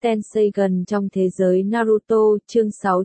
Tensei gần trong thế giới Naruto, chương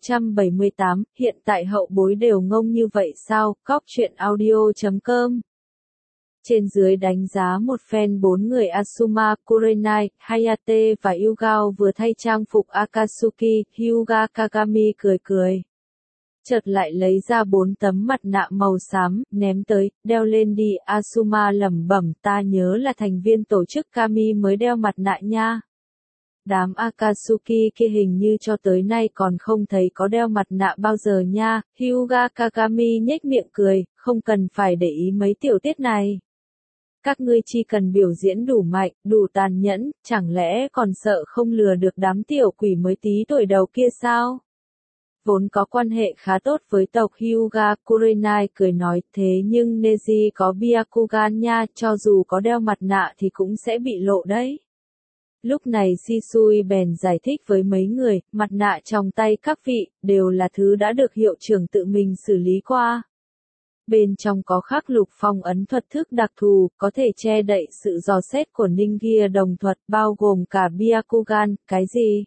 678, hiện tại hậu bối đều ngông như vậy sao, Cóc truyện audio.com. Trên dưới đánh giá một phen 4 người Asuma, Kurenai, Hayate và Yugao vừa thay trang phục Akatsuki, Hyuga Kagami cười cười. Chợt lại lấy ra 4 tấm mặt nạ màu xám, ném tới, đeo lên đi, Asuma lẩm bẩm, ta nhớ là thành viên tổ chức Kami mới đeo mặt nạ nha. Đám Akatsuki kia hình như cho tới nay còn không thấy có đeo mặt nạ bao giờ nha, Hyuga Kagami nhếch miệng cười, không cần phải để ý mấy tiểu tiết này. Các ngươi chỉ cần biểu diễn đủ mạnh, đủ tàn nhẫn, chẳng lẽ còn sợ không lừa được đám tiểu quỷ mới tí tuổi đầu kia sao? Vốn có quan hệ khá tốt với tộc Hyuga, Kurenai cười nói, thế nhưng Neji có Byakugan nha, cho dù có đeo mặt nạ thì cũng sẽ bị lộ đấy. Lúc này Shisui bèn giải thích với mấy người, mặt nạ trong tay các vị, đều là thứ đã được hiệu trưởng tự mình xử lý qua. Bên trong có khắc lục phong ấn thuật thức đặc thù, có thể che đậy sự dò xét của Ninja đồng thuật, bao gồm cả Byakugan, cái gì?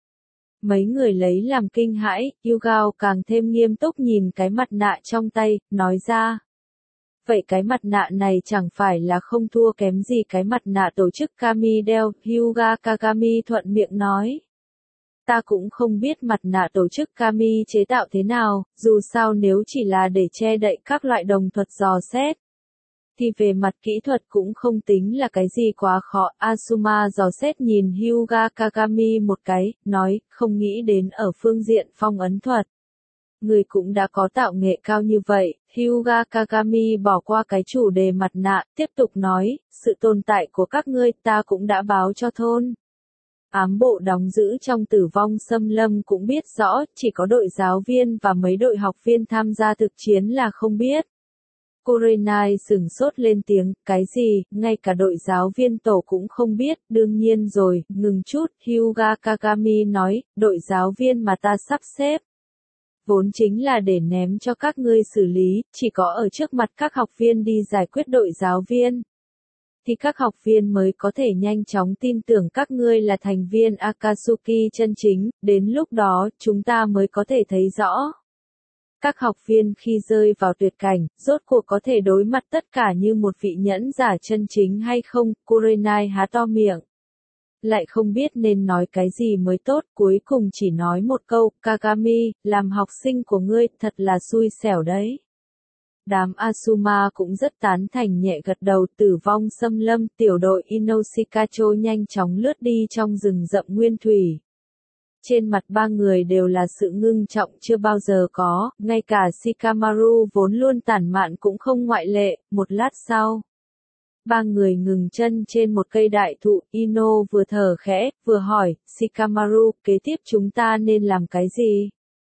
Mấy người lấy làm kinh hãi, Yugao càng thêm nghiêm túc nhìn cái mặt nạ trong tay, nói ra. Vậy cái mặt nạ này chẳng phải là không thua kém gì cái mặt nạ tổ chức Kami đeo, Hyuga Kagami thuận miệng nói. Ta cũng không biết mặt nạ tổ chức Kami chế tạo thế nào, dù sao nếu chỉ là để che đậy các loại đồng thuật dò xét. Thì về mặt kỹ thuật cũng không tính là cái gì quá khó. Asuma dò xét nhìn Hyuga Kagami một cái, nói, không nghĩ đến ở phương diện phong ấn thuật. Người cũng đã có tạo nghệ cao như vậy, Hyuga Kagami bỏ qua cái chủ đề mặt nạ, tiếp tục nói, sự tồn tại của các ngươi ta cũng đã báo cho thôn. Ám bộ đóng giữ trong Tử Vong Xâm Lâm cũng biết rõ, chỉ có đội giáo viên và mấy đội học viên tham gia thực chiến là không biết. Kurenai sửng sốt lên tiếng, cái gì, ngay cả đội giáo viên tổ cũng không biết, đương nhiên rồi, ngừng chút, Hyuga Kagami nói, đội giáo viên mà ta sắp xếp. Vốn chính là để ném cho các ngươi xử lý, chỉ có ở trước mặt các học viên đi giải quyết đội giáo viên. Thì các học viên mới có thể nhanh chóng tin tưởng các ngươi là thành viên Akatsuki chân chính, đến lúc đó, chúng ta mới có thể thấy rõ. Các học viên khi rơi vào tuyệt cảnh, rốt cuộc có thể đối mặt tất cả như một vị nhẫn giả chân chính hay không, Kurenai há to miệng. Lại không biết nên nói cái gì mới tốt, cuối cùng chỉ nói một câu, Kagami, làm học sinh của ngươi, thật là xui xẻo đấy. Đám Asuma cũng rất tán thành nhẹ gật đầu. Tử Vong Xâm Lâm, tiểu đội Inoshikacho nhanh chóng lướt đi trong rừng rậm nguyên thủy. Trên mặt ba người đều là sự ngưng trọng chưa bao giờ có, ngay cả Shikamaru vốn luôn tản mạn cũng không ngoại lệ. Một lát sau, ba người ngừng chân trên một cây đại thụ, Ino vừa thở khẽ, vừa hỏi, Shikamaru, kế tiếp chúng ta nên làm cái gì?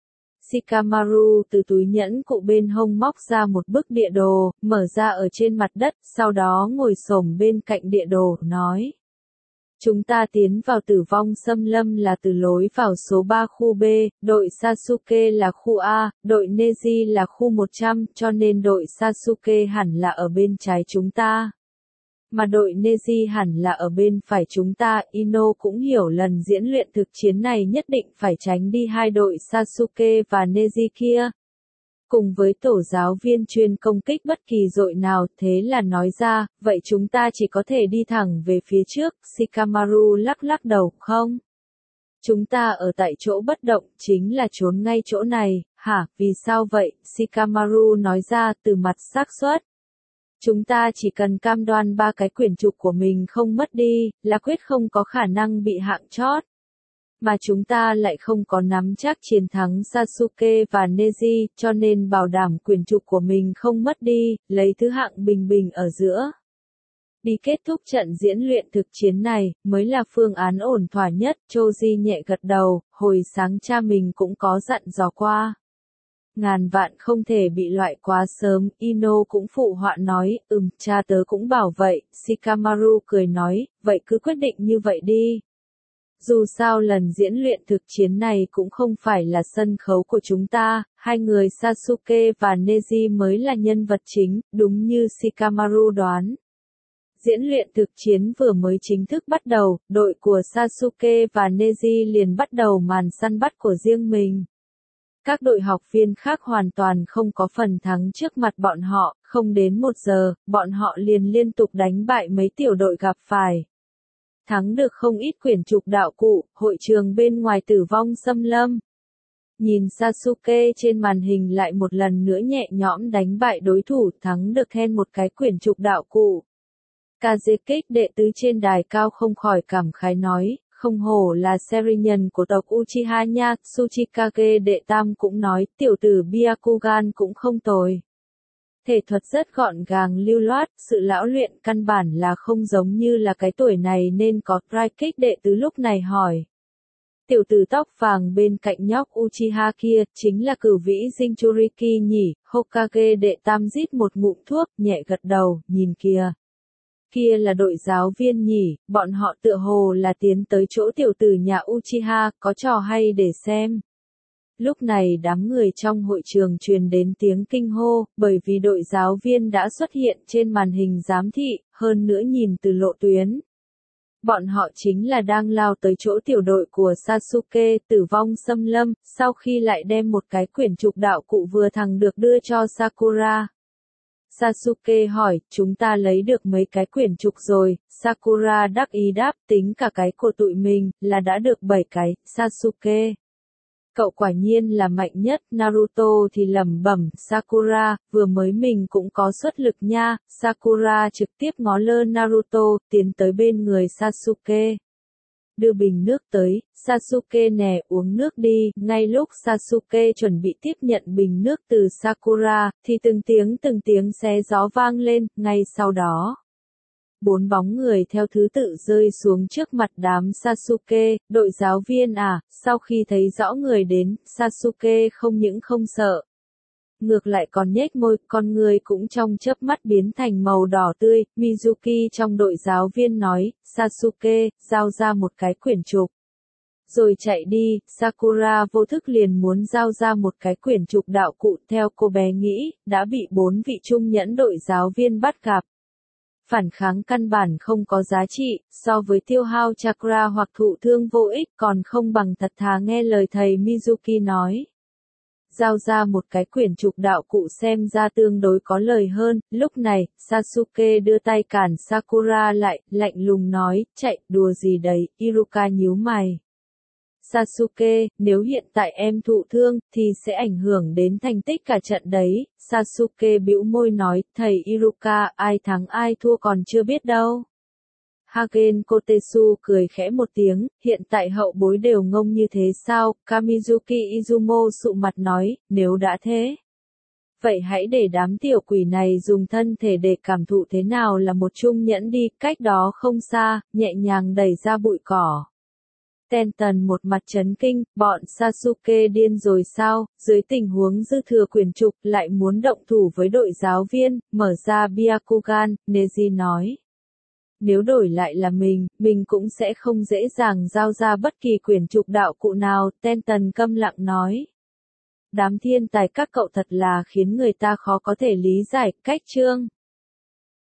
Shikamaru từ túi nhẫn cụ bên hông móc ra một bức địa đồ, mở ra ở trên mặt đất, sau đó ngồi xổm bên cạnh địa đồ, nói. Chúng ta tiến vào Tử Vong Xâm Lâm là từ lối vào số 3 khu B, đội Sasuke là khu A, đội Neji là khu 100, cho nên đội Sasuke hẳn là ở bên trái chúng ta. Mà đội Neji hẳn là ở bên phải chúng ta, Ino cũng hiểu lần diễn luyện thực chiến này nhất định phải tránh đi hai đội Sasuke và Neji kia. Cùng với tổ giáo viên chuyên công kích bất kỳ đội nào, thế là nói ra, vậy chúng ta chỉ có thể đi thẳng về phía trước, Shikamaru lắc lắc đầu, không? Chúng ta ở tại chỗ bất động, chính là trốn ngay chỗ này, hả, vì sao vậy? Shikamaru nói ra, từ mặt xác suất. Chúng ta chỉ cần cam đoan 3 cái quyển trục của mình không mất đi, là quyết không có khả năng bị hạng chót. Mà chúng ta lại không có nắm chắc chiến thắng Sasuke và Neji, cho nên bảo đảm quyển trục của mình không mất đi, lấy thứ hạng bình bình ở giữa. Đi kết thúc trận diễn luyện thực chiến này, mới là phương án ổn thỏa nhất, Choji nhẹ gật đầu, hồi sáng cha mình cũng có dặn dò qua. Ngàn vạn không thể bị loại quá sớm, Ino cũng phụ họa nói, cha tớ cũng bảo vậy, Shikamaru cười nói, vậy cứ quyết định như vậy đi. Dù sao lần diễn luyện thực chiến này cũng không phải là sân khấu của chúng ta, hai người Sasuke và Neji mới là nhân vật chính, đúng như Shikamaru đoán. Diễn luyện thực chiến vừa mới chính thức bắt đầu, đội của Sasuke và Neji liền bắt đầu màn săn bắt của riêng mình. Các đội học viên khác hoàn toàn không có phần thắng trước mặt bọn họ, không đến 1 giờ, bọn họ liền liên tục đánh bại mấy tiểu đội gặp phải. Thắng được không ít quyển trục đạo cụ, hội trường bên ngoài tử vong xâm lâm. Nhìn Sasuke trên màn hình lại một lần nữa nhẹ nhõm đánh bại đối thủ, thắng được thêm một cái quyển trục đạo cụ. Kazekage đệ tứ trên đài cao không khỏi cảm khái nói, không hổ là seinen của tộc Uchiha nha. Tsuchikage đệ tam cũng nói, tiểu tử Byakugan cũng không tồi. Thể thuật rất gọn gàng lưu loát, sự lão luyện căn bản là không giống như là cái tuổi này nên có. Raikage đệ tứ lúc này hỏi. Tiểu tử tóc vàng bên cạnh nhóc Uchiha kia, chính là cửu vĩ Jinchuriki nhỉ. Hokage đệ tam rít một ngụm thuốc, nhẹ gật đầu, nhìn kìa. Kia là đội giáo viên nhỉ, bọn họ tựa hồ là tiến tới chỗ tiểu tử nhà Uchiha, có trò hay để xem. Lúc này đám người trong hội trường truyền đến tiếng kinh hô, bởi vì đội giáo viên đã xuất hiện trên màn hình giám thị, hơn nữa nhìn từ lộ tuyến. Bọn họ chính là đang lao tới chỗ tiểu đội của Sasuke, tử vong xâm lâm, sau khi lại đem một cái quyển trục đạo cụ vừa thằng được đưa cho Sakura. Sasuke hỏi, chúng ta lấy được mấy cái quyển trục rồi, Sakura đắc ý đáp, tính cả cái của tụi mình, là đã được 7 cái, Sasuke. Cậu quả nhiên là mạnh nhất, Naruto thì lẩm bẩm, Sakura, vừa mới mình cũng có xuất lực nha. Sakura trực tiếp ngó lơ Naruto, tiến tới bên người Sasuke. Đưa bình nước tới, Sasuke nè uống nước đi. Ngay lúc Sasuke chuẩn bị tiếp nhận bình nước từ Sakura, thì từng tiếng xé gió vang lên, ngay sau đó. 4 bóng người theo thứ tự rơi xuống trước mặt đám Sasuke, đội giáo viên à, sau khi thấy rõ người đến, Sasuke không những không sợ. Ngược lại còn nhếch môi, con người cũng trong chớp mắt biến thành màu đỏ tươi. Mizuki trong đội giáo viên nói, Sasuke, giao ra một cái quyển trục. Rồi chạy đi, Sakura vô thức liền muốn giao ra một cái quyển trục đạo cụ, theo cô bé nghĩ, đã bị 4 vị trung nhẫn đội giáo viên bắt gặp. Phản kháng căn bản không có giá trị, so với tiêu hao chakra hoặc thụ thương vô ích còn không bằng thật thà nghe lời thầy Mizuki nói. Giao ra một cái quyển trục đạo cụ xem ra tương đối có lời hơn, lúc này, Sasuke đưa tay cản Sakura lại, lạnh lùng nói, chạy, đùa gì đấy, Iruka nhíu mày. Sasuke, nếu hiện tại em thụ thương, thì sẽ ảnh hưởng đến thành tích cả trận đấy. Sasuke bĩu môi nói, thầy Iruka, ai thắng ai thua còn chưa biết đâu. Hagen Kotetsu cười khẽ một tiếng, hiện tại hậu bối đều ngông như thế sao? Kamizuki Izumo sụ mặt nói, nếu đã thế. Vậy hãy để đám tiểu quỷ này dùng thân thể để cảm thụ thế nào là một trung nhẫn đi, cách đó không xa, nhẹ nhàng đẩy ra bụi cỏ. Tenten một mặt chấn kinh, bọn Sasuke điên rồi sao, dưới tình huống dư thừa quyển trục lại muốn động thủ với đội giáo viên, mở ra Byakugan, Neji nói. Nếu đổi lại là mình cũng sẽ không dễ dàng giao ra bất kỳ quyển trục đạo cụ nào, Tenten câm lặng nói. Đám thiên tài các cậu thật là khiến người ta khó có thể lý giải, cách chương.